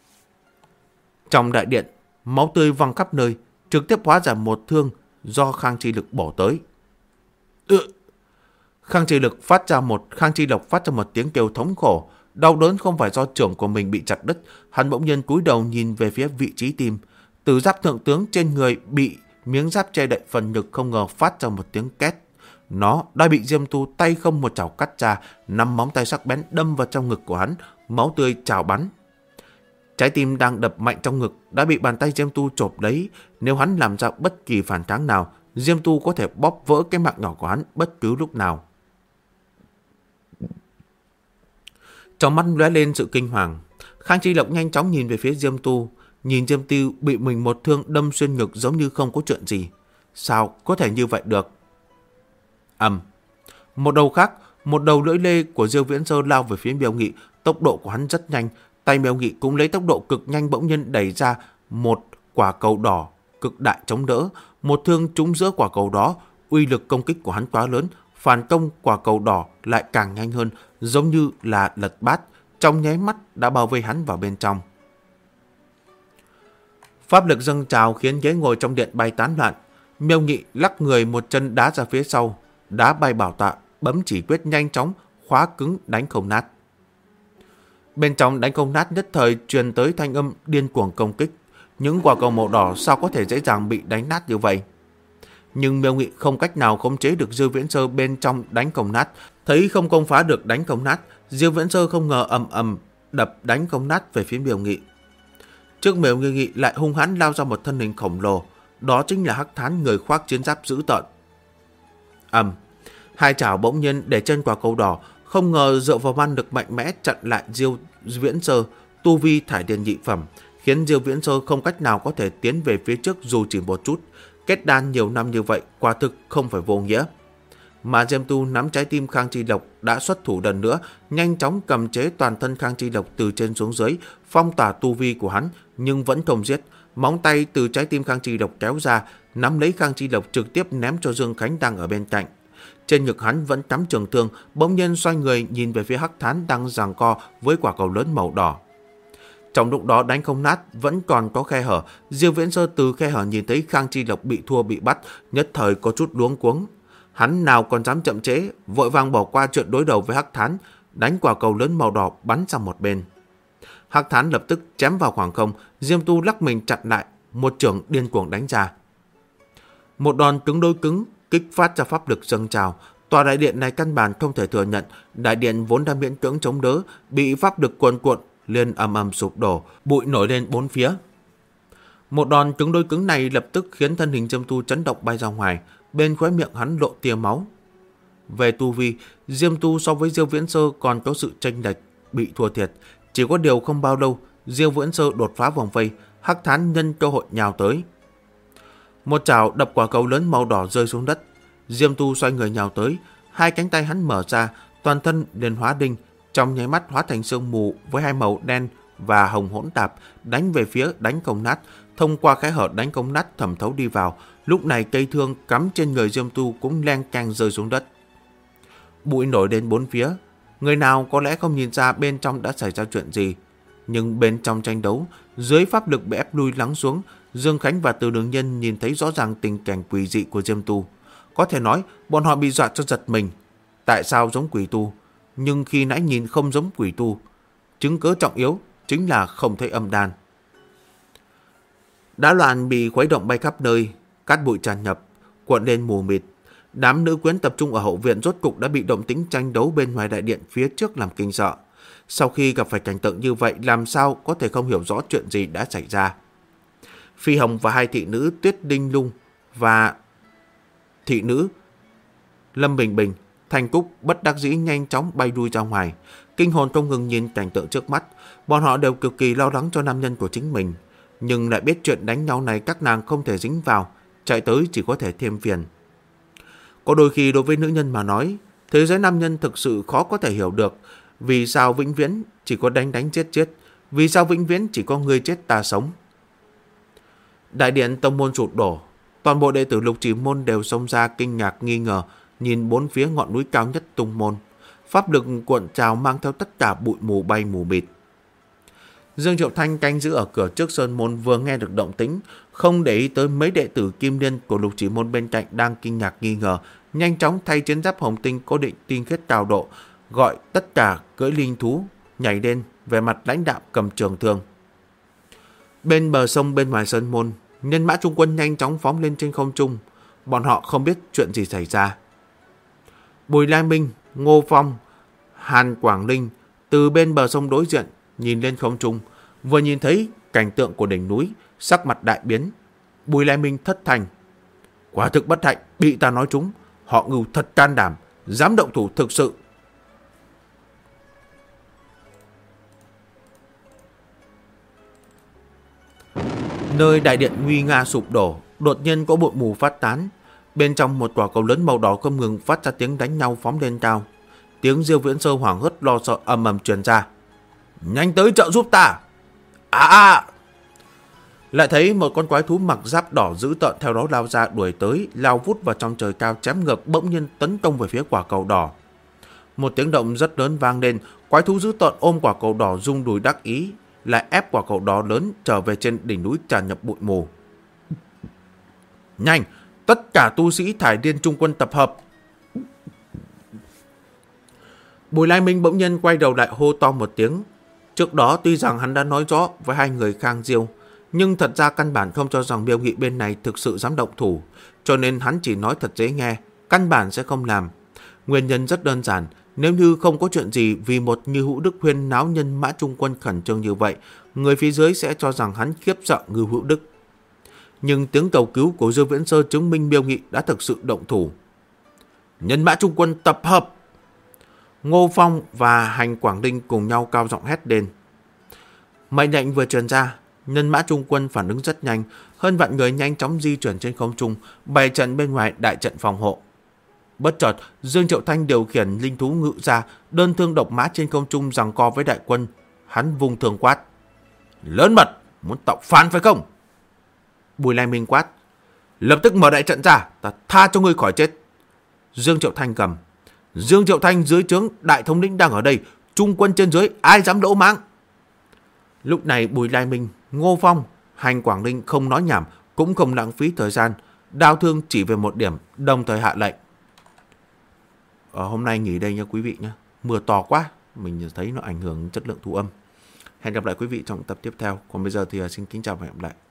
Speaker 1: Trong đại điện, máu tươi văng khắp nơi, trực tiếp hóa giải một thương do Khang Chi Lộc bổ tới. Khang Chi Lộc phát ra một tiếng kêu thống khổ, đau đớn không phải do chưởng của mình bị chặt đứt, hắn bỗng nhiên cúi đầu nhìn về phía vị trí tim, từ giáp thượng tướng trên người bị miếng giáp che đậy phần ngực không ngờ phát ra một tiếng két. Nó đã bị Diêm Tu tay không một chảo cắt ra, 5 móng tay sắc bén đâm vào trong ngực của hắn, máu tươi trào bắn. Trái tim đang đập mạnh trong ngực đã bị bàn tay Diêm Tu chộp lấy, nếu hắn làm ra bất kỳ phản kháng nào, Diêm Tu có thể bóp vỡ cái mạng nhỏ của hắn bất cứ lúc nào. Trong mắt lóe lên sự kinh hoàng, Khang Chi Lộc nhanh chóng nhìn về phía Diêm Tu, nhìn Diêm Tu bị mình một thương đâm xuyên ngực giống như không có chuyện gì. Sao có thể như vậy được? Một đầu khác, một đầu lưỡi lê của Diêu Viễn Sơ lao về phía Miêu Nghị, tốc độ của hắn rất nhanh, tay Miêu Nghị cũng lấy tốc độ cực nhanh bỗng nhiên đẩy ra một quả cầu đỏ cực đại chống đỡ, một thương trúng giữa quả cầu đó, uy lực công kích của hắn quá lớn, phản công quả cầu đỏ lại càng nhanh hơn, giống như là lật bát, trong nháy mắt đã bao vây hắn vào bên trong. Pháp lực dâng trào khiến ghế ngồi trong điện bay tán loạn. Miêu Nghị lắc người một chân đá ra phía sau, đá bay bảo tọa, bấm chỉ quyết nhanh chóng, khóa cứng đánh không nát. Bên trong đánh không nát nhất thời truyền tới thanh âm điên cuồng công kích. Những quả cầu màu đỏ sao có thể dễ dàng bị đánh nát như vậy? Nhưng Miêu Nghị không cách nào khống chế được Diêu Viễn Sơ bên trong đánh không nát. Thấy không công phá được đánh không nát, Diêu Viễn Sơ không ngờ ầm ầm đập đánh không nát về phía Miêu Nghị. Trước Miêu Nghị lại hung hãn lao ra một thân hình khổng lồ, đó chính là Hắc Thán, người khoác chiến giáp dữ tợn. Hai chảo bỗng nhiên để chân quả cầu đỏ, không ngờ dựa vào man lực mạnh mẽ chặn lại Diêu Viễn Sơ, tu vi thải điền nhị phẩm, khiến Diêu Viễn Sơ không cách nào có thể tiến về phía trước dù chỉ một chút. Kết đan nhiều năm như vậy quả thực không phải vô nghĩa. Mà Diêm Tu nắm trái tim Khang Chi Lộc đã xuất thủ lần nữa, nhanh chóng cầm chế toàn thân Khang Chi Lộc từ trên xuống dưới, phong tỏa tu vi của hắn nhưng vẫn không giết. Móng tay từ trái tim Khang Chi Lộc kéo ra, nắm lấy Khang Chi Lộc trực tiếp ném cho Dương Khánh đang ở bên cạnh. trên ngực hắn vẫn cắm trường thương, bỗng nhiên xoay người nhìn về phía Hắc Thán đang giằng co với quả cầu lớn màu đỏ. Trong lúc đó đánh không nát vẫn còn có khe hở, Diêu Viễn Sơ từ khe hở nhìn thấy Khang Chi Lộc bị thua bị bắt, nhất thời có chút luống cuống. Hắn nào còn dám chậm trễ, vội vàng bỏ qua chuyện đối đầu với Hắc Thán, đánh quả cầu lớn màu đỏ bắn sang một bên. Hắc Thán lập tức chém vào khoảng không, Diêm Tu lắc mình chặn lại, một chưởng điên cuồng đánh ra. Một đòn cứng đối cứng, kích phát ra pháp lực dâng trào. Tòa đại điện này căn bản không thể thừa nhận, đại điện vốn đã miễn cưỡng chống đỡ, bị pháp lực cuồn cuộn liền ầm ầm sụp đổ, bụi nổi lên bốn phía. Một đòn cứng đối cứng này lập tức khiến thân hình Diêm Tu chấn động bay ra ngoài, bên khóe miệng hắn lộ tia máu. Về tu vi, Diêm Tu so với Diêu Viễn Sơ còn có sự chênh lệch, bị thua thiệt. Chỉ có điều không bao lâu, Diêu Viễn Sơ đột phá vòng vây, Hắc Thán nhân cơ hội nhào tới. Một chảo đập quả cầu lớn màu đỏ rơi xuống đất. Diêm Tu xoay người nhào tới, hai cánh tay hắn mở ra, toàn thân liền hóa đinh, trong nháy mắt hóa thành sương mù với hai màu đen và hồng hỗn tạp, đánh về phía đánh không nát, thông qua khe hở đánh không nát thẩm thấu đi vào. Lúc này cây thương cắm trên người Diêm Tu cũng leng keng rơi xuống đất. Bụi nổi đến bốn phía, người nào có lẽ không nhìn ra bên trong đã xảy ra chuyện gì, nhưng bên trong tranh đấu, dưới pháp lực bị ép lui lắng xuống, Dương Khánh và Từ Đường Nhân nhìn thấy rõ ràng tình cảnh quỷ dị của Diêm Tu. Có thể nói, bọn họ bị dọa cho giật mình. Tại sao giống quỷ tu, nhưng khi nãy nhìn không giống quỷ tu? Chứng cớ trọng yếu chính là không thấy âm đan. Đá loạn bị khuấy động bay khắp nơi, cát bụi tràn nhập, cuộn lên mù mịt. Đám nữ quyến tập trung ở hậu viện rốt cục đã bị động tĩnh tranh đấu bên ngoài đại điện phía trước làm kinh sợ. Sau khi gặp phải cảnh tượng như vậy, làm sao có thể không hiểu rõ chuyện gì đã xảy ra? Phi Hồng và hai thị nữ Tuyết Đinh Lung và thị nữ Lâm Bình Bình, Thành Cúc bất đắc dĩ nhanh chóng bay đuôi ra ngoài, kinh hồn không ngừng nhìn cảnh tượng trước mắt. Bọn họ đều cực kỳ lo lắng cho nam nhân của chính mình, nhưng lại biết chuyện đánh nhau này các nàng không thể dính vào, chạy tới chỉ có thể thêm phiền. Có đôi khi đối với nữ nhân mà nói, thế giới nam nhân thực sự khó có thể hiểu được. Vì sao vĩnh viễn chỉ có đánh đánh chết chết? Vì sao vĩnh viễn chỉ có người chết ta sống? Đại điện tông môn sụp đổ, toàn bộ đệ tử Lục Chỉ môn đều xông ra kinh ngạc nghi ngờ, nhìn bốn phía ngọn núi cao nhất tung môn. Pháp lực cuộn trào mang theo tất cả bụi mù bay mù mịt. Dương Triệu Thanh canh giữ ở cửa trước sơn môn vừa nghe được động tĩnh, không để ý tới mấy đệ tử kim liên của Lục Chỉ môn bên cạnh đang kinh ngạc nghi ngờ, nhanh chóng thay chiến giáp hồng tinh cố định tinh khiết cao độ, gọi tất cả cưỡi linh thú nhảy lên, về mặt lãnh đạo cầm trường thương. Bên bờ sông bên ngoài sơn môn, nhân mã trung quân nhanh chóng phóng lên trên không trung. Bọn họ không biết chuyện gì xảy ra. Bùi Lai Minh, Ngô Phong, Hàn Quảng Linh từ bên bờ sông đối diện nhìn lên không trung, vừa nhìn thấy cảnh tượng của đỉnh núi, sắc mặt đại biến. Bùi Lai Minh thất thành: quả thực bất hạnh, bị ta nói trúng. Họ Ngưu thật can đảm, dám động thủ thực sự. Nơi đại điện nguy nga sụp đổ, đột nhiên có bụi mù phát tán. Bên trong một quả cầu lớn màu đỏ không ngừng phát ra tiếng đánh nhau phóng lên cao. Tiếng Diêu Viễn Sơ hoảng hốt lo sợ ầm ầm truyền ra: nhanh tới trợ giúp ta! Lại thấy một con quái thú mặc giáp đỏ dữ tợn theo đó lao ra đuổi tới, lao vút vào trong trời cao chém ngược, bỗng nhiên tấn công về phía quả cầu đỏ. Một tiếng động rất lớn vang lên, quái thú dữ tợn ôm quả cầu đỏ rung đùi đắc ý, lại ép quả cầu đỏ lớn trở về trên đỉnh núi tràn nhập bụi mù. Nhanh, tất cả tu sĩ Thải Điên Trung quân tập hợp! Bùi Lai Minh bỗng nhiên quay đầu lại hô to một tiếng. Trước đó tuy rằng hắn đã nói rõ với hai người Khang Diêu, nhưng thật ra căn bản không cho rằng Miêu Nghị bên này thực sự dám động thủ, cho nên hắn chỉ nói thật dễ nghe, căn bản sẽ không làm. Nguyên nhân rất đơn giản, nếu như không có chuyện gì vì một Ngư Hữu Đức huyên náo nhân mã trung quân khẩn trương như vậy, người phía dưới sẽ cho rằng hắn khiếp sợ Ngư Hữu Đức. Nhưng tiếng cầu cứu của Dương Viễn Sơ chứng minh Miêu Nghị đã thực sự động thủ. Nhân mã trung quân tập hợp! Ngô Phong và Hành Quảng Đinh cùng nhau cao giọng hét lên. Mệnh lệnh vừa truyền ra, nhân mã trung quân phản ứng rất nhanh, hơn vạn người nhanh chóng di chuyển trên không trung, bày trận bên ngoài đại trận phòng hộ. Bất chợt, Dương Triệu Thanh điều khiển linh thú ngự ra, đơn thương độc mã trên không trung giằng co với đại quân. Hắn vung thương quát: lớn mật, muốn tạo phản phải không? Bùi Lai Minh quát: lập tức mở đại trận ra, ta tha cho ngươi khỏi chết. Dương Triệu Thanh cầm. Dương Triệu Thanh dưới trướng đại thống lĩnh đang ở đây, trung quân trên dưới ai dám lỗ mãng. Lúc này Bùi Lai Minh, Ngô Phong, Hành Quảng Ninh không nói nhảm, cũng không lãng phí thời gian, đao thương chỉ về một điểm, đồng thời hạ lệnh. Hôm nay nghỉ đây nha quý vị nhé. Mưa to quá, mình thấy nó ảnh hưởng chất lượng thu âm. Hẹn gặp lại quý vị trong tập tiếp theo. Còn bây giờ thì xin kính chào và hẹn gặp lại.